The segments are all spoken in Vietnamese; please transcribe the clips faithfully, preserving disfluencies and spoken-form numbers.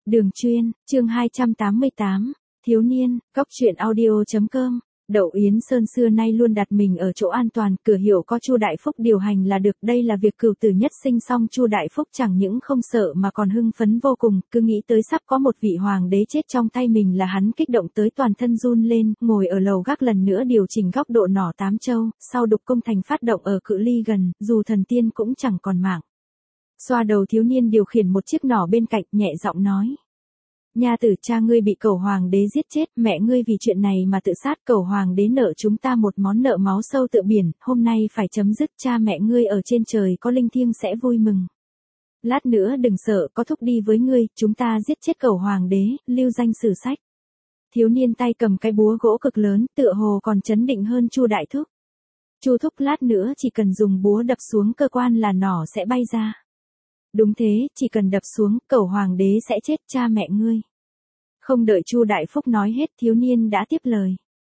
Đường Chuyên, chương hai trăm tám mươi tám, thiếu niên, góc truyện audio.com. Đậu Yến Sơn xưa nay luôn đặt mình ở chỗ an toàn, cửa hiệu có Chu Đại Phúc điều hành là được, đây là việc cửu tử nhất sinh. Song Chu Đại Phúc chẳng những không sợ mà còn hưng phấn vô cùng, cứ nghĩ tới sắp có một vị hoàng đế chết trong tay mình là hắn kích động tới toàn thân run lên, ngồi ở lầu gác lần nữa điều chỉnh góc độ nỏ tám châu, sau đục công thành phát động ở cự ly gần, dù thần tiên cũng chẳng còn mạng. Xoa đầu thiếu niên điều khiển một chiếc nỏ bên cạnh, nhẹ giọng nói: Nha tử, cha ngươi bị cẩu hoàng đế giết chết, mẹ ngươi vì chuyện này mà tự sát, cẩu hoàng đế nợ chúng ta một món nợ máu sâu tựa biển, hôm nay phải chấm dứt, cha mẹ ngươi ở trên trời có linh thiêng sẽ vui mừng. Lát nữa đừng sợ, có thúc đi với ngươi, chúng ta giết chết cẩu hoàng đế, lưu danh sử sách. Thiếu niên tay cầm cái búa gỗ cực lớn, tựa hồ còn chấn định hơn Chu Đại Thúc. Chu Thúc, lát nữa chỉ cần dùng búa đập xuống cơ quan là nỏ sẽ bay ra. Đúng thế, chỉ cần đập xuống, cẩu hoàng đế sẽ chết, cha mẹ ngươi. Không đợi Chu Đại Phúc nói hết, thiếu niên đã tiếp lời: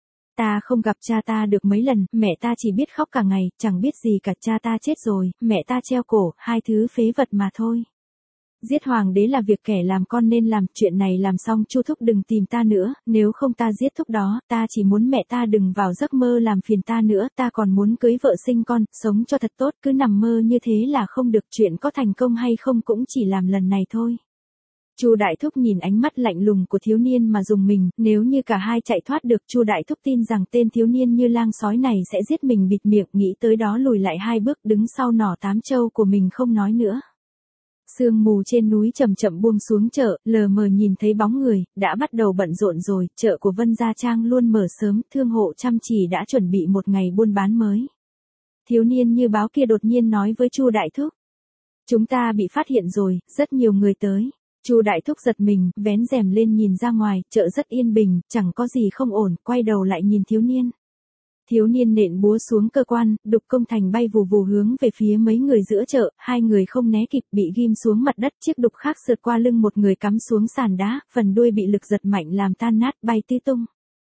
Ta không gặp cha ta được mấy lần, mẹ ta chỉ biết khóc cả ngày, chẳng biết gì cả, cha ta chết rồi, mẹ ta treo cổ, hai thứ phế vật mà thôi. Giết hoàng đế là việc kẻ làm con nên làm, chuyện này làm xong Chu Thúc đừng tìm ta nữa, nếu không ta giết Thúc đó, ta chỉ muốn mẹ ta đừng vào giấc mơ làm phiền ta nữa, ta còn muốn cưới vợ sinh con, sống cho thật tốt, cứ nằm mơ như thế là không được, chuyện có thành công hay không cũng chỉ làm lần này thôi. Chu Đại Thúc nhìn ánh mắt lạnh lùng của thiếu niên mà dùng mình, nếu như cả hai chạy thoát được, Chu Đại Thúc tin rằng tên thiếu niên như lang sói này sẽ giết mình bịt miệng, nghĩ tới đó lùi lại hai bước, đứng sau nỏ tám châu của mình không nói nữa. Sương mù trên núi chậm chậm buông xuống, chợ, lờ mờ nhìn thấy bóng người, đã bắt đầu bận rộn rồi, chợ của Vân Gia Trang luôn mở sớm, thương hộ chăm chỉ đã chuẩn bị một ngày buôn bán mới. Thiếu niên như báo kia đột nhiên nói với Chu Đại Thúc: Chúng ta bị phát hiện rồi, rất nhiều người tới. Chu Đại Thúc giật mình, vén rèm lên nhìn ra ngoài, chợ rất yên bình, chẳng có gì không ổn, quay đầu lại nhìn thiếu niên. Thiếu niên nện búa xuống cơ quan, đục công thành bay vù vù hướng về phía mấy người giữa chợ, hai người không né kịp, bị ghim xuống mặt đất, chiếc đục khác sượt qua lưng một người cắm xuống sàn đá, phần đuôi bị lực giật mạnh làm tan nát, bay tứ tung.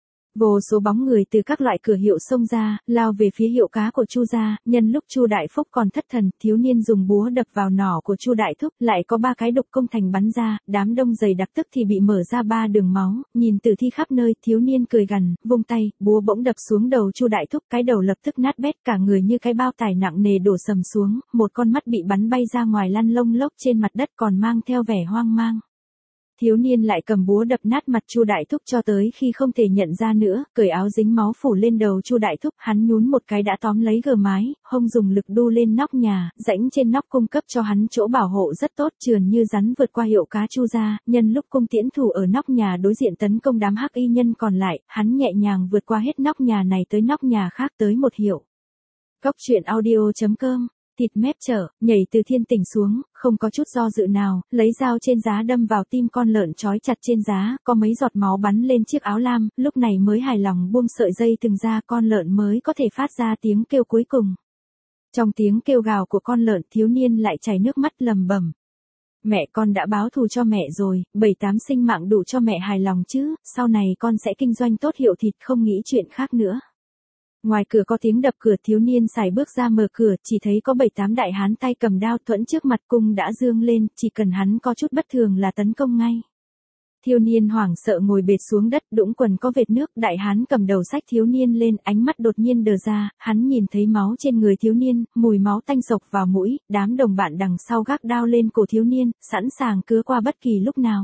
Vô số bóng người từ các loại cửa hiệu xông ra, lao về phía hiệu cá của Chu gia, nhân lúc Chu Đại Phúc còn thất thần, thiếu niên dùng búa đập vào nỏ của Chu Đại Thúc, lại có ba cái đục công thành bắn ra, đám đông dày đặc tức thì bị mở ra ba đường máu, nhìn tử thi khắp nơi, thiếu niên cười gằn, vung tay, búa bỗng đập xuống đầu Chu Đại Thúc, cái đầu lập tức nát bét, cả người như cái bao tải nặng nề đổ sầm xuống, một con mắt bị bắn bay ra ngoài lăn lông lốc trên mặt đất còn mang theo vẻ hoang mang. Thiếu niên lại cầm búa đập nát mặt Chu Đại Thúc cho tới khi không thể nhận ra nữa, cởi áo dính máu phủ lên đầu Chu Đại Thúc, hắn nhún một cái đã tóm lấy gờ mái, hông dùng lực đu lên nóc nhà, rãnh trên nóc cung cấp cho hắn chỗ bảo hộ rất tốt, trườn như rắn vượt qua hiệu cá Chu gia, nhân lúc cung tiễn thủ ở nóc nhà đối diện tấn công đám hắc y nhân còn lại, hắn nhẹ nhàng vượt qua hết nóc nhà này tới nóc nhà khác tới một hiệu. Góc truyện audio.com. Thịt mép trở, nhảy từ thiên tỉnh xuống, không có chút do dự nào, lấy dao trên giá đâm vào tim con lợn trói chặt trên giá, có mấy giọt máu bắn lên chiếc áo lam, lúc này mới hài lòng buông sợi dây từng ra, con lợn mới có thể phát ra tiếng kêu cuối cùng. Trong tiếng kêu gào của con lợn, thiếu niên lại chảy nước mắt lầm bầm: Mẹ, con đã báo thù cho mẹ rồi, bảy tám sinh mạng đủ cho mẹ hài lòng chứ, sau này con sẽ kinh doanh tốt hiệu thịt, không nghĩ chuyện khác nữa. Ngoài cửa có tiếng đập cửa, thiếu niên sải bước ra mở cửa, chỉ thấy có bảy tám đại hán tay cầm đao thuẫn trước mặt, cung đã dương lên, chỉ cần hắn có chút bất thường là tấn công ngay. Thiếu niên hoảng sợ ngồi bệt xuống đất, đũng quần có vệt nước, đại hán cầm đầu xách thiếu niên lên, ánh mắt đột nhiên đờ ra, hắn nhìn thấy máu trên người thiếu niên, mùi máu tanh sộc vào mũi, đám đồng bạn đằng sau gác đao lên cổ thiếu niên, sẵn sàng cứa qua bất kỳ lúc nào.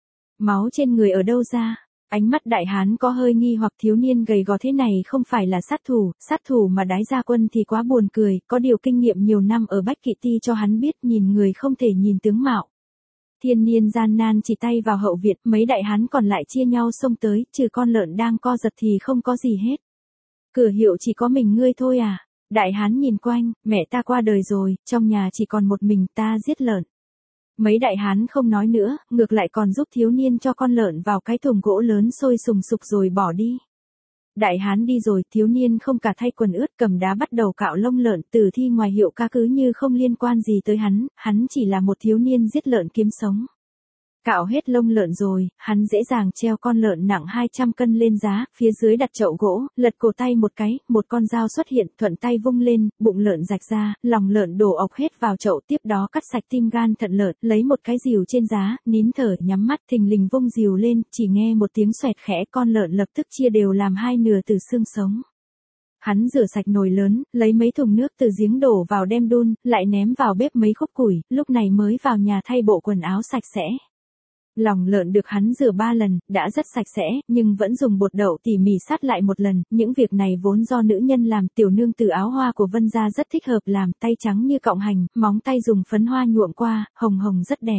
Máu trên người ở đâu ra? Ánh mắt đại hán có hơi nghi hoặc, thiếu niên gầy gò thế này không phải là sát thủ, sát thủ mà đái gia quân thì quá buồn cười, có điều kinh nghiệm nhiều năm ở Bách Kỵ Ti cho hắn biết nhìn người không thể nhìn tướng mạo. Thiên niên gian nan chỉ tay vào hậu viện, mấy đại hán còn lại chia nhau xông tới, trừ con lợn đang co giật thì không có gì hết. Cửa hiệu chỉ có mình ngươi thôi à? Đại hán nhìn quanh, mẹ ta qua đời rồi, trong nhà chỉ còn một mình ta giết lợn. Mấy đại hán không nói nữa, ngược lại còn giúp thiếu niên cho con lợn vào cái thùng gỗ lớn sôi sùng sục rồi bỏ đi. Đại hán đi rồi, thiếu niên không cả thay quần ướt, cầm đá bắt đầu cạo lông lợn, tử thi ngoài hiệu cá cứ như không liên quan gì tới hắn, hắn chỉ là một thiếu niên giết lợn kiếm sống. Cạo hết lông lợn rồi, hắn dễ dàng treo con lợn nặng hai trăm cân lên giá, phía dưới đặt chậu gỗ, lật cổ tay một cái, một con dao xuất hiện, thuận tay vung lên, bụng lợn rạch ra, lòng lợn đổ ọc hết vào chậu, tiếp đó cắt sạch tim gan thận lợn, lấy một cái rìu trên giá, nín thở, nhắm mắt, thình lình vung rìu lên, chỉ nghe một tiếng xoẹt khẽ, con lợn lập tức chia đều làm hai nửa từ xương sống. Hắn rửa sạch nồi lớn, lấy mấy thùng nước từ giếng đổ vào đem đun, lại ném vào bếp mấy khúc củi, lúc này mới vào nhà thay bộ quần áo sạch sẽ. Lòng lợn được hắn rửa ba lần, đã rất sạch sẽ, nhưng vẫn dùng bột đậu tỉ mỉ sát lại một lần, những việc này vốn do nữ nhân làm, tiểu nương từ áo hoa của Vân gia rất thích hợp làm, tay trắng như cọng hành, móng tay dùng phấn hoa nhuộm qua, hồng hồng rất đẹp.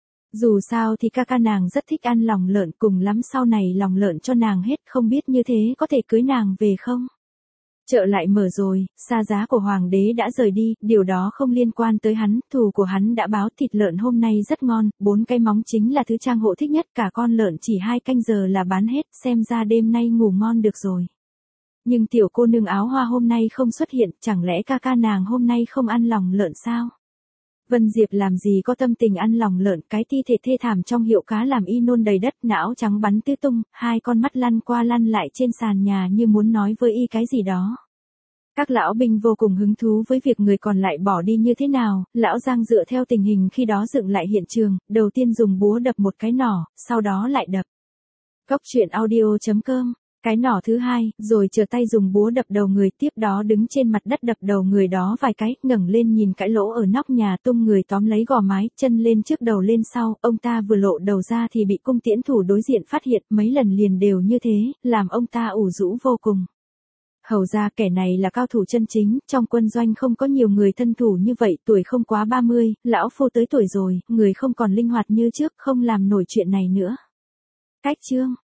Dù sao thì ca ca nàng rất thích ăn lòng lợn, cùng lắm sau này lòng lợn cho nàng hết, không biết như thế có thể cưới nàng về không? Chợ lại mở rồi, xa giá của hoàng đế đã rời đi, điều đó không liên quan tới hắn, thù của hắn đã báo, thịt lợn hôm nay rất ngon, bốn cái móng chính là thứ Trang Hộ thích nhất, cả con lợn chỉ hai canh giờ là bán hết, xem ra đêm nay ngủ ngon được rồi. Nhưng tiểu cô nương áo hoa hôm nay không xuất hiện, chẳng lẽ ca ca nàng hôm nay không ăn lòng lợn sao? Vân Diệp làm gì có tâm tình ăn lòng lợn, cái thi thể thê thảm trong hiệu cá làm y nôn đầy đất, não trắng bắn tứ tung, hai con mắt lăn qua lăn lại trên sàn nhà như muốn nói với y cái gì đó. Các lão binh vô cùng hứng thú với việc người còn lại bỏ đi như thế nào, lão Giang dựa theo tình hình khi đó dựng lại hiện trường, đầu tiên dùng búa đập một cái nỏ, sau đó lại đập. Cốc truyện audio chấm com. Cái nỏ thứ hai, rồi trở tay dùng búa đập đầu người, tiếp đó đứng trên mặt đất đập đầu người đó vài cái, ngẩng lên nhìn cái lỗ ở nóc nhà, tung người tóm lấy gò mái, chân lên trước đầu lên sau, ông ta vừa lộ đầu ra thì bị cung tiễn thủ đối diện phát hiện, mấy lần liền đều như thế, làm ông ta ủ rũ vô cùng. Hầu ra kẻ này là cao thủ chân chính, trong quân doanh không có nhiều người thân thủ như vậy, tuổi không quá ba mươi, lão phu tới tuổi rồi, người không còn linh hoạt như trước, không làm nổi chuyện này nữa. Cách chương